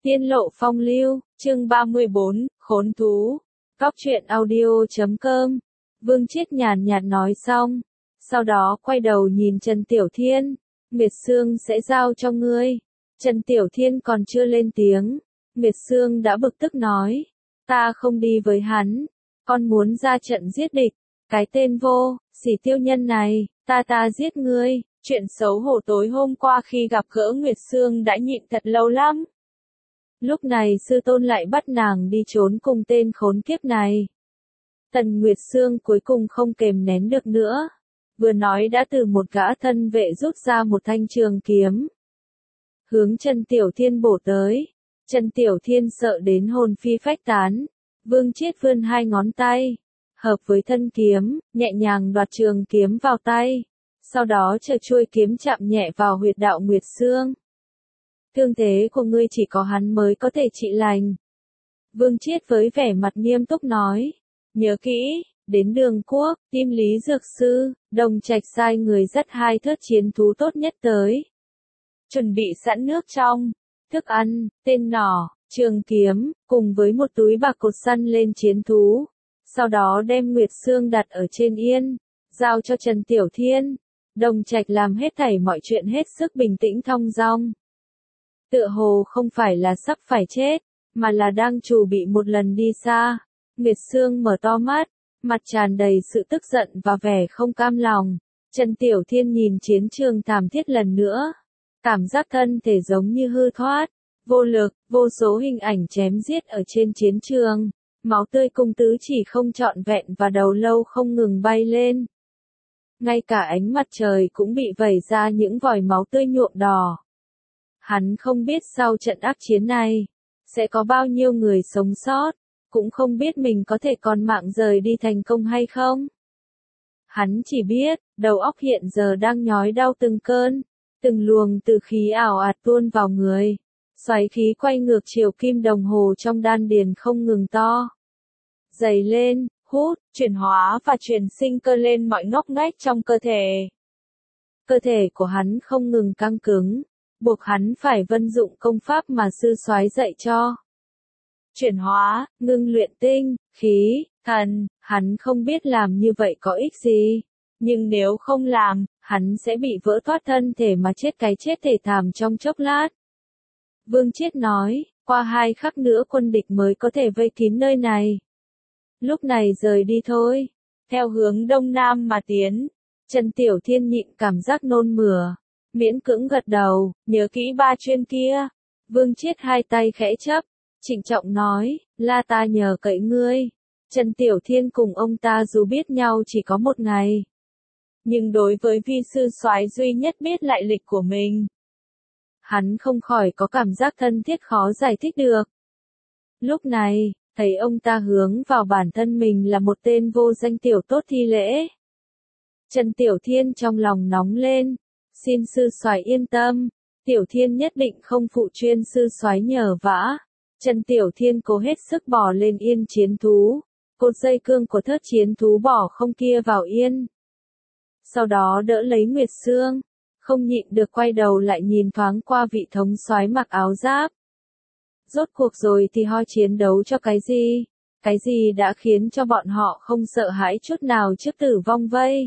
Tiên lộ phong lưu, chương 34, khốn thú. Cóc truyện audio.com. Vương Chiết nhàn nhạt nói xong, sau đó quay đầu nhìn Trần Tiểu Thiên, Nguyệt Sương sẽ giao cho ngươi. Trần Tiểu Thiên còn chưa lên tiếng, Nguyệt Sương đã bực tức nói, ta không đi với hắn, con muốn ra trận giết địch, cái tên vô sỉ tiêu nhân này, ta giết ngươi. Chuyện xấu hổ tối hôm qua khi gặp gỡ Nguyệt Sương đã nhịn thật lâu lắm. Lúc này sư tôn lại bắt nàng đi trốn cùng tên khốn kiếp này. Tần Nguyệt Sương cuối cùng không kềm nén được nữa. Vừa nói đã từ một gã thân vệ rút ra một thanh trường kiếm. Hướng Trần Tiểu Thiên bổ tới. Trần Tiểu Thiên sợ đến hồn phi phách tán. Vương Chiết vươn hai ngón tay. Hợp với thân kiếm, nhẹ nhàng đoạt trường kiếm vào tay. Sau đó chờ chuôi kiếm chạm nhẹ vào huyệt đạo Nguyệt Sương. Thương thế của ngươi chỉ có hắn mới có thể trị lành. Vương Chiết với vẻ mặt nghiêm túc nói. Nhớ kỹ, đến Đường Quốc, Kim Lý Dược Sư, Đồng Trạch sai người dắt hai thớt chiến thú tốt nhất tới. Chuẩn bị sẵn nước trong, thức ăn, tên nỏ, trường kiếm, cùng với một túi bạc cột săn lên chiến thú. Sau đó đem Nguyệt Sương đặt ở trên yên, giao cho Trần Tiểu Thiên. Đồng Trạch làm hết thảy mọi chuyện hết sức bình tĩnh thong dong. Tựa hồ không phải là sắp phải chết, mà là đang chuẩn bị một lần đi xa. Nguyệt Sương mở to mắt, mặt tràn đầy sự tức giận và vẻ không cam lòng. Trần Tiểu Thiên nhìn chiến trường thảm thiết lần nữa. Cảm giác thân thể giống như hư thoát, vô lực, vô số hình ảnh chém giết ở trên chiến trường. Máu tươi cung tứ chỉ không trọn vẹn và đầu lâu không ngừng bay lên. Ngay cả ánh mặt trời cũng bị vẩy ra những vòi máu tươi nhuộm đỏ. Hắn không biết sau trận ác chiến này, sẽ có bao nhiêu người sống sót, cũng không biết mình có thể còn mạng rời đi thành công hay không. Hắn chỉ biết, đầu óc hiện giờ đang nhói đau từng cơn, từng luồng từ khí ảo ạt tuôn vào người. Xoáy khí quay ngược chiều kim đồng hồ trong đan điền không ngừng to. Dày lên, hút, chuyển hóa và truyền sinh cơ lên mọi ngóc ngách trong cơ thể. Cơ thể của hắn không ngừng căng cứng, buộc hắn phải vận dụng công pháp mà sư soái dạy cho. Chuyển hóa, ngưng luyện tinh, khí, thần, hắn không biết làm như vậy có ích gì. Nhưng nếu không làm, hắn sẽ bị vỡ toát thân thể mà chết cái chết thể thảm trong chốc lát. Vương Chiết nói, qua 2 khắc nữa quân địch mới có thể vây kín nơi này. Lúc này rời đi thôi. Theo hướng đông nam mà tiến. Trần Tiểu Thiên nhịn cảm giác nôn mửa. Miễn cưỡng gật đầu, nhớ kỹ 3 chuyên kia. Vương Chiết hai tay khẽ chấp. Trịnh trọng nói, là ta nhờ cậy ngươi. Trần Tiểu Thiên cùng ông ta dù biết nhau chỉ có 1 ngày. Nhưng đối với vi sư soái duy nhất biết lại lịch của mình. Hắn không khỏi có cảm giác thân thiết khó giải thích được. Lúc này, thấy ông ta hướng vào bản thân mình là một tên vô danh tiểu tốt thi lễ. Trần Tiểu Thiên trong lòng nóng lên. Xin sư soái yên tâm, Tiểu Thiên nhất định không phụ chuyên sư soái nhờ vả. Trần Tiểu Thiên cố hết sức bỏ lên yên chiến thú. Cột dây cương của thớt chiến thú bỏ không kia vào yên. Sau đó đỡ lấy Nguyệt Sương. Không nhịn được quay đầu lại nhìn thoáng qua vị thống soái mặc áo giáp. Rốt cuộc rồi thì ho chiến đấu cho cái gì? Cái gì đã khiến cho bọn họ không sợ hãi chút nào trước tử vong vây?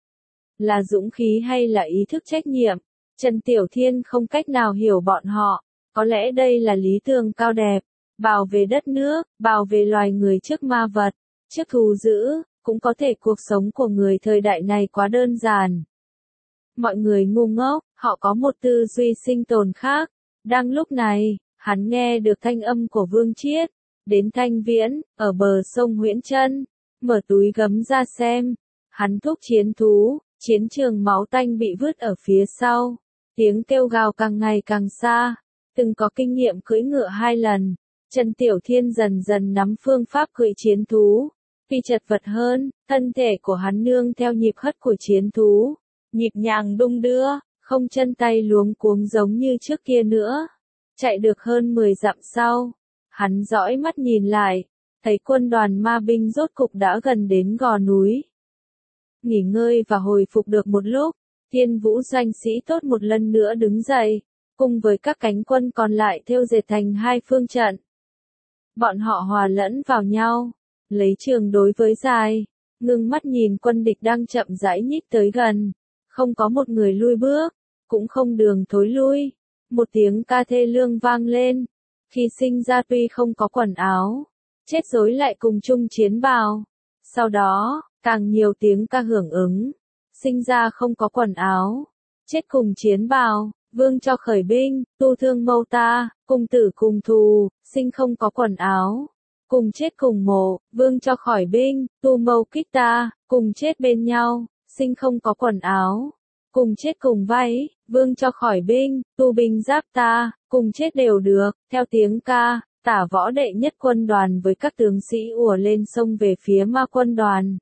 Là dũng khí hay là ý thức trách nhiệm? Trần Tiểu Thiên không cách nào hiểu bọn họ. Có lẽ đây là lý tưởng cao đẹp. Bảo vệ đất nước, bảo vệ loài người trước ma vật, trước thù dữ, cũng có thể cuộc sống của người thời đại này quá đơn giản. Mọi người ngu ngốc, họ có một tư duy sinh tồn khác. Đang lúc này, hắn nghe được thanh âm của Vương Chiết. Đến Thanh Viễn, ở bờ sông Huyễn Trân. Mở túi gấm ra xem. Hắn thúc chiến thú, chiến trường máu tanh bị vứt ở phía sau. Tiếng kêu gào càng ngày càng xa. Từng có kinh nghiệm cưỡi ngựa 2 lần. Trần Tiểu Thiên dần dần nắm phương pháp cưỡi chiến thú. Vì chật vật hơn, thân thể của hắn nương theo nhịp hất của chiến thú. Nhịp nhàng đung đưa, không chân tay luống cuống giống như trước kia nữa. Chạy được hơn 10 dặm sau, hắn dõi mắt nhìn lại, thấy quân đoàn ma binh rốt cục đã gần đến gò núi. Nghỉ ngơi và hồi phục được một lúc, Thiên Vũ doanh sĩ tốt một lần nữa đứng dậy, cùng với các cánh quân còn lại thêu dệt thành hai phương trận. Bọn họ hòa lẫn vào nhau, lấy trường đối với dài, ngưng mắt nhìn quân địch đang chậm rãi nhích tới gần, không có một người lui bước, cũng không đường thối lui. Một tiếng ca thê lương vang lên, khi sinh ra tuy không có quần áo, chết rối lại cùng chung chiến bào. Sau đó, càng nhiều tiếng ca hưởng ứng, sinh ra không có quần áo, chết cùng chiến bào, vương cho khởi binh, tu thương mâu ta, cùng tử cùng thù, sinh không có quần áo, cùng chết cùng mộ, vương cho khỏi binh, tu mâu kích ta, cùng chết bên nhau, sinh không có quần áo, cùng chết cùng váy, vương cho khỏi binh, tu binh giáp ta, cùng chết đều được. Theo tiếng ca, Tả Võ đệ nhất quân đoàn với các tướng sĩ ùa lên sông về phía Ma quân đoàn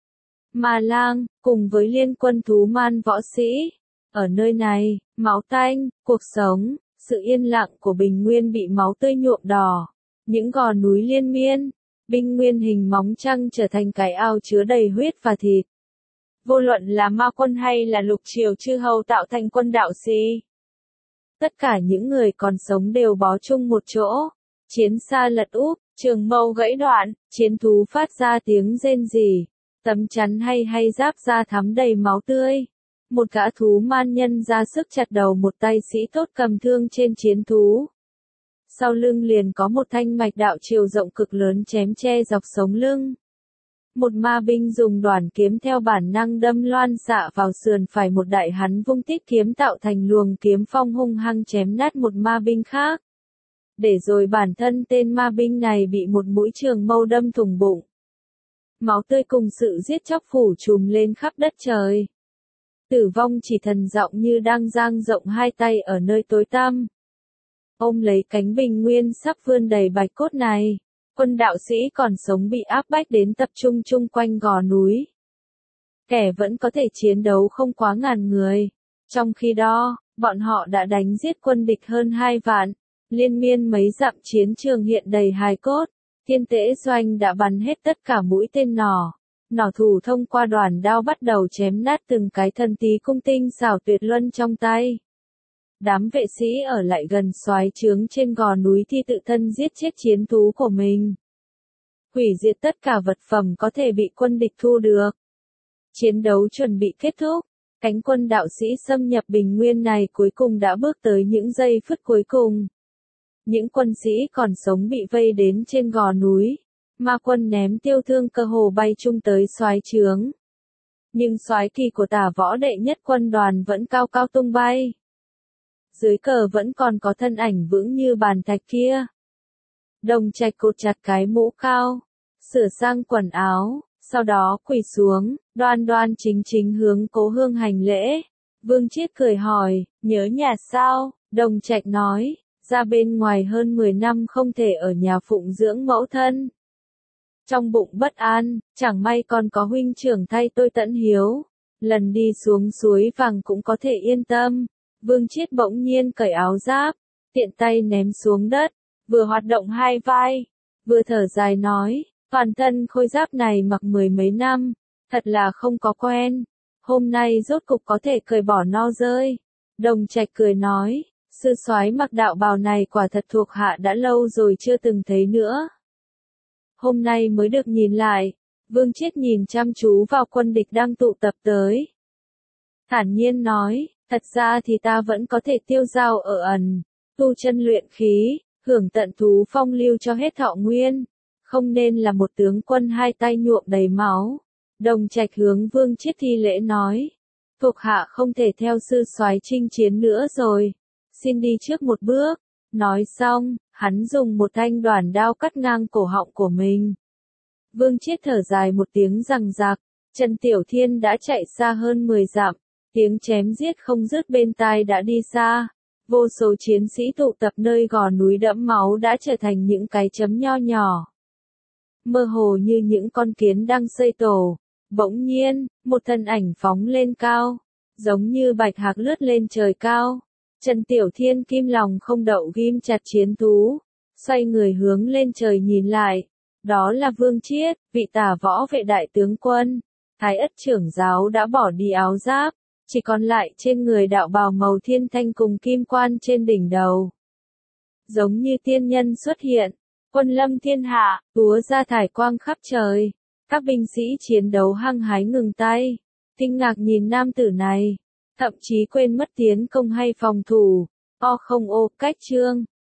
Ma Lang, cùng với liên quân thú man võ sĩ. Ở nơi này, máu tanh, cuộc sống, sự yên lặng của Bình Nguyên bị máu tươi nhuộm đỏ. Những gò núi liên miên, Bình Nguyên hình móng trăng trở thành cái ao chứa đầy huyết và thịt. Vô luận là Ma quân hay là Lục Triều chư hầu tạo thành quân đạo sĩ, tất cả những người còn sống đều bó chung một chỗ. Chiến xa lật úp, trường mâu gãy đoạn, chiến thú phát ra tiếng rên rỉ, tấm chắn hay giáp da thắm đầy máu tươi. Một gã thú man nhân ra sức chặt đầu một tay sĩ tốt cầm thương trên chiến thú. Sau lưng liền có một thanh mạch đạo chiều rộng cực lớn chém che dọc sống lưng. Một ma binh dùng đoản kiếm theo bản năng đâm loan xạ vào sườn phải một đại hắn vung tích kiếm tạo thành luồng kiếm phong hung hăng chém nát một ma binh khác. Để rồi bản thân tên ma binh này bị một mũi trường mâu đâm thủng bụng. Máu tươi cùng sự giết chóc phủ trùm lên khắp đất trời. Tử vong chỉ thần giọng như đang dang rộng hai tay ở nơi tối tăm. Ôm lấy cánh Bình Nguyên sắp vươn đầy bạch cốt này, quân đạo sĩ còn sống bị áp bách đến tập trung chung quanh gò núi. Kẻ vẫn có thể chiến đấu không quá ngàn người. Trong khi đó, bọn họ đã đánh giết quân địch hơn 2 vạn. Liên miên mấy dặm chiến trường hiện đầy hài cốt. Thiên Tễ Doanh đã bắn hết tất cả mũi tên nỏ. Nỏ thủ thông qua đoàn đao bắt đầu chém nát từng cái thần tí cung tinh xảo tuyệt luân trong tay. Đám vệ sĩ ở lại gần soái trướng trên gò núi thì tự thân giết chết chiến thú của mình. Hủy diệt tất cả vật phẩm có thể bị quân địch thu được. Chiến đấu chuẩn bị kết thúc. Cánh quân đạo sĩ xâm nhập Bình Nguyên này cuối cùng đã bước tới những giây phút cuối cùng. Những quân sĩ còn sống bị vây đến trên gò núi. Ma quân ném tiêu thương cơ hồ bay chung tới soái trướng. Nhưng soái kỳ của Tả Võ đệ nhất quân đoàn vẫn cao cao tung bay. Dưới cờ vẫn còn có thân ảnh vững như bàn thạch kia. Đồng Trạch cột chặt cái mũ cao, sửa sang quần áo, sau đó quỳ xuống, đoan đoan chính chính hướng Cố Hương hành lễ. Vương Chiết cười hỏi, nhớ nhà sao? Đồng Trạch nói, ra bên ngoài hơn 10 năm không thể ở nhà phụng dưỡng mẫu thân. Trong bụng bất an, chẳng may còn có huynh trưởng thay tôi tận hiếu. Lần đi xuống suối vàng cũng có thể yên tâm. Vương Chiết bỗng nhiên cởi áo giáp, tiện tay ném xuống đất, vừa hoạt động hai vai, vừa thở dài nói, toàn thân khôi giáp này mặc 10 mấy năm, thật là không có quen. Hôm nay rốt cục có thể cởi bỏ no rơi. Đồng Trạch cười nói, sư soái mặc đạo bào này quả thật thuộc hạ đã lâu rồi chưa từng thấy nữa. Hôm nay mới được nhìn lại. Vương Chiết nhìn chăm chú vào quân địch đang tụ tập tới. Thản nhiên nói, thật ra thì ta vẫn có thể tiêu dao ở ẩn, tu chân luyện khí, hưởng tận thú phong lưu cho hết thọ nguyên, không nên là một tướng quân hai tay nhuộm đầy máu. Đồng Trạch hướng Vương Chiết thi lễ nói, thuộc hạ không thể theo sư soái chinh chiến nữa rồi, xin đi trước một bước. Nói xong, hắn dùng một thanh đoản đao cắt ngang cổ họng của mình. Vương Chiết thở dài một tiếng rằng rạc, Trần Tiểu Thiên đã chạy xa hơn 10 dặm, tiếng chém giết không dứt bên tai đã đi xa. Vô số chiến sĩ tụ tập nơi gò núi đẫm máu đã trở thành những cái chấm nho nhỏ. Mơ hồ như những con kiến đang xây tổ. Bỗng nhiên, một thân ảnh phóng lên cao, giống như bạch hạc lướt lên trời cao. Trần Tiểu Thiên kim lòng không đậu ghim chặt chiến thú, xoay người hướng lên trời nhìn lại. Đó là Vương Chiết, vị Tả Võ vệ đại tướng quân. Thái Ất trưởng giáo đã bỏ đi áo giáp, chỉ còn lại trên người đạo bào màu thiên thanh cùng kim quan trên đỉnh đầu. Giống như tiên nhân xuất hiện, quân lâm thiên hạ, túa ra thải quang khắp trời. Các binh sĩ chiến đấu hăng hái ngừng tay, kinh ngạc nhìn nam tử này, thậm chí quên mất tiến công hay phòng thủ. O không ô, cách chương.